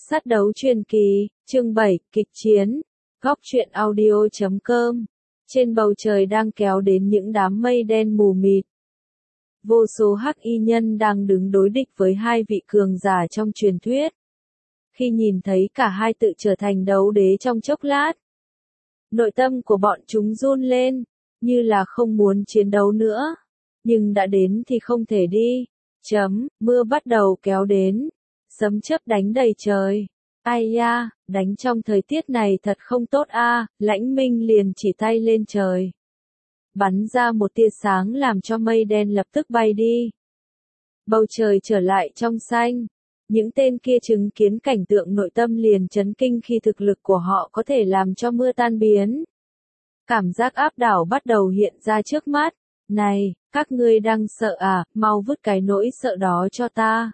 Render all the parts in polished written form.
Sát đấu truyền kỳ, chương 7, kịch chiến. Góc truyện audio.com. Trên bầu trời đang kéo đến những đám mây đen mù mịt. Vô số hắc y nhân đang đứng đối địch với hai vị cường giả trong truyền thuyết. Khi nhìn thấy cả hai tự trở thành đấu đế trong chốc lát, nội tâm của bọn chúng run lên, như là không muốn chiến đấu nữa. Nhưng đã đến thì không thể đi. Mưa bắt đầu kéo đến. Sấm chớp đánh đầy trời. Ai da, đánh trong thời tiết này thật không tốt a. Lãnh Minh liền chỉ tay lên trời. Bắn ra một tia sáng làm cho mây đen lập tức bay đi. Bầu trời trở lại trong xanh. Những tên kia chứng kiến cảnh tượng nội tâm liền chấn kinh khi thực lực của họ có thể làm cho mưa tan biến. Cảm giác áp đảo bắt đầu hiện ra trước mắt. Này, các ngươi đang sợ à, mau vứt cái nỗi sợ đó cho ta.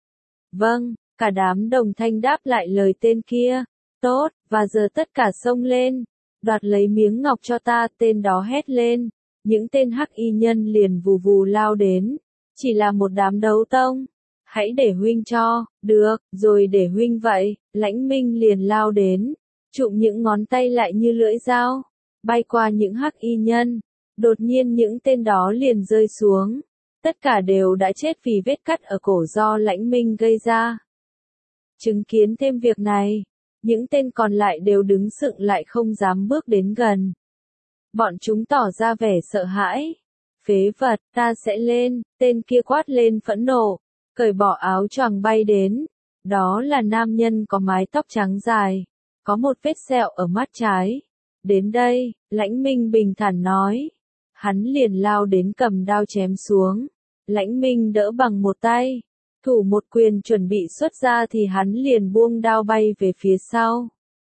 Vâng, cả đám đồng thanh đáp lại lời tên kia. Tốt, và giờ tất cả xông lên. Đoạt lấy miếng ngọc cho ta, tên đó hét lên. Những tên hắc y nhân liền vù vù lao đến. Chỉ là một đám đấu tông. Hãy để huynh cho, được, rồi để huynh vậy. Lãnh Minh liền lao đến. Chụm những ngón tay lại như lưỡi dao. Bay qua những hắc y nhân. Đột nhiên những tên đó liền rơi xuống. Tất cả đều đã chết vì vết cắt ở cổ do Lãnh Minh gây ra. Chứng kiến thêm việc này, những tên còn lại đều đứng sững lại không dám bước đến gần. Bọn chúng tỏ ra vẻ sợ hãi. Phế vật, ta sẽ lên, tên kia quát lên phẫn nộ, cởi bỏ áo choàng bay đến. Đó là nam nhân có mái tóc trắng dài, có một vết sẹo ở mắt trái. Đến đây, Lãnh Minh bình thản nói. Hắn liền lao đến cầm đao chém xuống. Lãnh Minh đỡ bằng một tay. Thủ một quyền chuẩn bị xuất ra thì hắn liền buông đao bay về phía sau.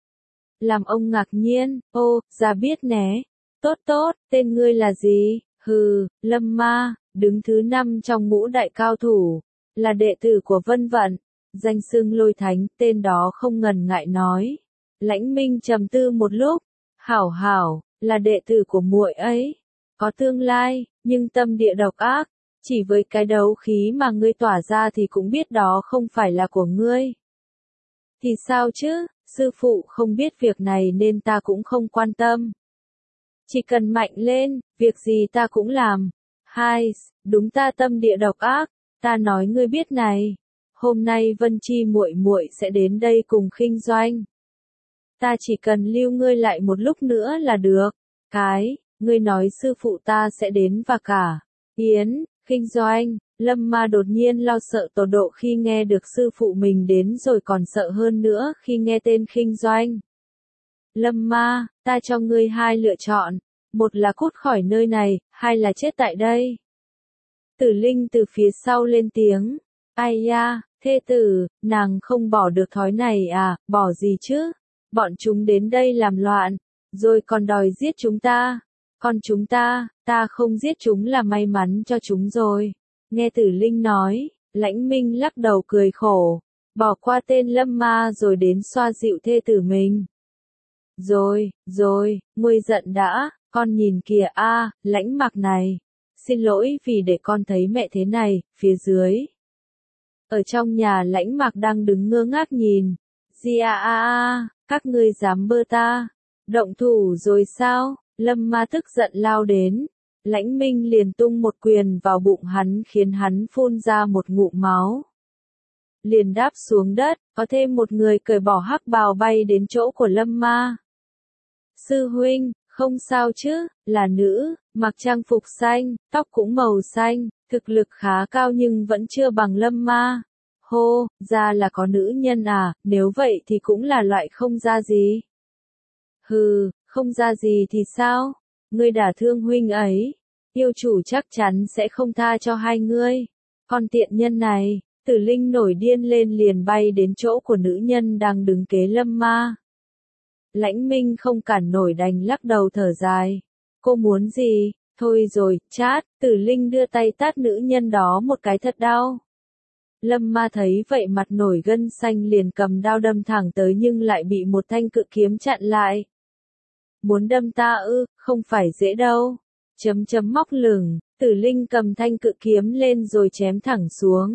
Làm ông ngạc nhiên, ô, ra biết né. Tốt tốt, tên ngươi là gì? Hừ, Lâm Ma, đứng thứ 5 trong ngũ đại cao thủ. Là đệ tử của Vân Vận. Danh xưng Lôi Thánh, tên đó không ngần ngại nói. Lãnh Minh trầm tư một lúc. Hảo hảo, là đệ tử của muội ấy. Có tương lai, nhưng tâm địa độc ác. Chỉ với cái đấu khí mà ngươi tỏa ra thì cũng biết đó không phải là của ngươi. Thì sao chứ, sư phụ không biết việc này nên ta cũng không quan tâm. Chỉ cần mạnh lên, việc gì ta cũng làm. Hai, đúng ta tâm địa độc ác, ta nói ngươi biết này. Hôm nay Vân Chi muội muội sẽ đến đây cùng Khinh Doanh. Ta chỉ cần lưu ngươi lại một lúc nữa là được. Ngươi nói sư phụ ta sẽ đến và cả. Yến, Khinh Doanh, Lâm Ma đột nhiên lo sợ tột độ khi nghe được sư phụ mình đến rồi còn sợ hơn nữa khi nghe tên Khinh Doanh. Lâm Ma, ta cho ngươi hai lựa chọn. Một là cút khỏi nơi này, hai là chết tại đây. Tử Linh từ phía sau lên tiếng. Ai da, thê tử, nàng không bỏ được thói này à, bỏ gì chứ? Bọn chúng đến đây làm loạn, rồi còn đòi giết chúng ta. Còn chúng ta không giết chúng là may mắn cho chúng rồi. Nghe Tử Linh nói, Lãnh Minh lắc đầu cười khổ. Bỏ qua tên Lâm Ma rồi đến xoa dịu thê tử mình. Rồi, nguôi giận đã, con nhìn kìa a, Lãnh Mặc này. Xin lỗi vì để con thấy mẹ thế này, phía dưới. Ở trong nhà Lãnh Mặc đang đứng ngơ ngác nhìn. Các ngươi dám bơ ta. Động thủ rồi sao? Lâm Ma tức giận lao đến. Lãnh Minh liền tung một quyền vào bụng hắn khiến hắn phun ra một ngụm máu. Liền đáp xuống đất, có thêm một người cởi bỏ hắc bào bay đến chỗ của Lâm Ma. Sư huynh, không sao chứ, là nữ, mặc trang phục xanh, tóc cũng màu xanh, thực lực khá cao nhưng vẫn chưa bằng Lâm Ma. Hô, ra là có nữ nhân à, nếu vậy thì cũng là loại không ra gì. Hừ, không ra gì thì sao? Ngươi đả thương huynh ấy. Yêu chủ chắc chắn sẽ không tha cho hai ngươi. Con tiện nhân này, Tử Linh nổi điên lên liền bay đến chỗ của nữ nhân đang đứng kế Lâm Ma. Lãnh Minh không cản nổi đành lắc đầu thở dài. Cô muốn gì? Thôi rồi, chát, Tử Linh đưa tay tát nữ nhân đó một cái thật đau. Lâm Ma thấy vậy mặt nổi gân xanh liền cầm đao đâm thẳng tới nhưng lại bị một thanh cự kiếm chặn lại. Muốn đâm ta ư, không phải dễ đâu. Móc lửng, Tử Linh cầm thanh cự kiếm lên rồi chém thẳng xuống.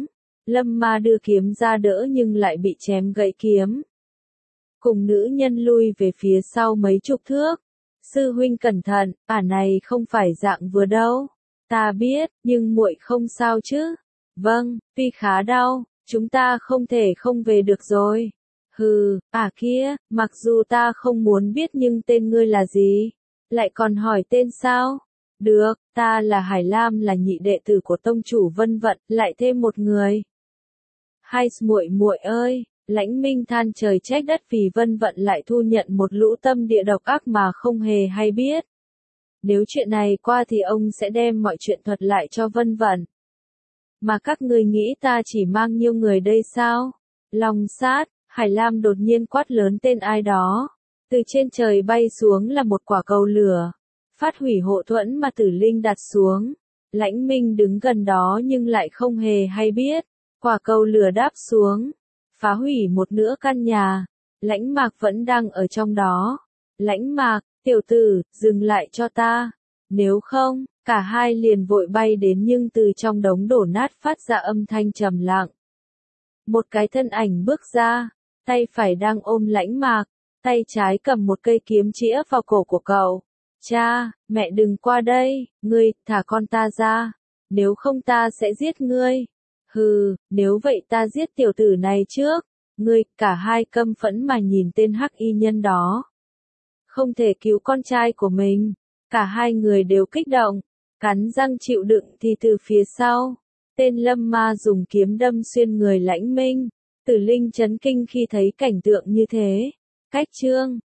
Lâm Ma đưa kiếm ra đỡ nhưng lại bị chém gãy kiếm. Cùng nữ nhân lui về phía sau mấy chục thước. Sư huynh cẩn thận, này không phải dạng vừa đâu. Ta biết, nhưng muội không sao chứ? Vâng, tuy khá đau, chúng ta không thể không về được rồi. Hừ, kia, mặc dù ta không muốn biết nhưng tên ngươi là gì? Lại còn hỏi tên sao? Được, ta là Hải Lam, là nhị đệ tử của tông chủ Vân Vận, lại thêm một người. Hai muội muội ơi, Lãnh Minh than trời trách đất vì Vân Vận lại thu nhận một lũ tâm địa độc ác mà không hề hay biết. Nếu chuyện này qua thì ông sẽ đem mọi chuyện thuật lại cho Vân Vận. Mà các ngươi nghĩ ta chỉ mang nhiêu người đây sao? Long sát, Hải Lam đột nhiên quát lớn tên ai đó. Từ trên trời bay xuống là một quả cầu lửa. Phát hủy hộ thuẫn mà Tử Linh đặt xuống. Lãnh Minh đứng gần đó nhưng lại không hề hay biết. Quả cầu lửa đáp xuống. Phá hủy một nửa căn nhà. Lãnh Mạc vẫn đang ở trong đó. Lãnh Mạc, tiểu tử, dừng lại cho ta. Nếu không, cả hai liền vội bay đến nhưng từ trong đống đổ nát phát ra âm thanh trầm lặng. Một cái thân ảnh bước ra, tay phải đang ôm Lãnh Mạc, tay trái cầm một cây kiếm chĩa vào cổ của cậu. Cha, mẹ đừng qua đây, ngươi, thả con ta ra, nếu không ta sẽ giết ngươi. Hừ, nếu vậy ta giết tiểu tử này trước. Ngươi, cả hai căm phẫn mà nhìn tên hắc y nhân đó. Không thể cứu con trai của mình. Cả hai người đều kích động, cắn răng chịu đựng thì từ phía sau, tên Lâm Ma dùng kiếm đâm xuyên người Lãnh Minh. Tử Linh chấn kinh khi thấy cảnh tượng như thế. Cách chương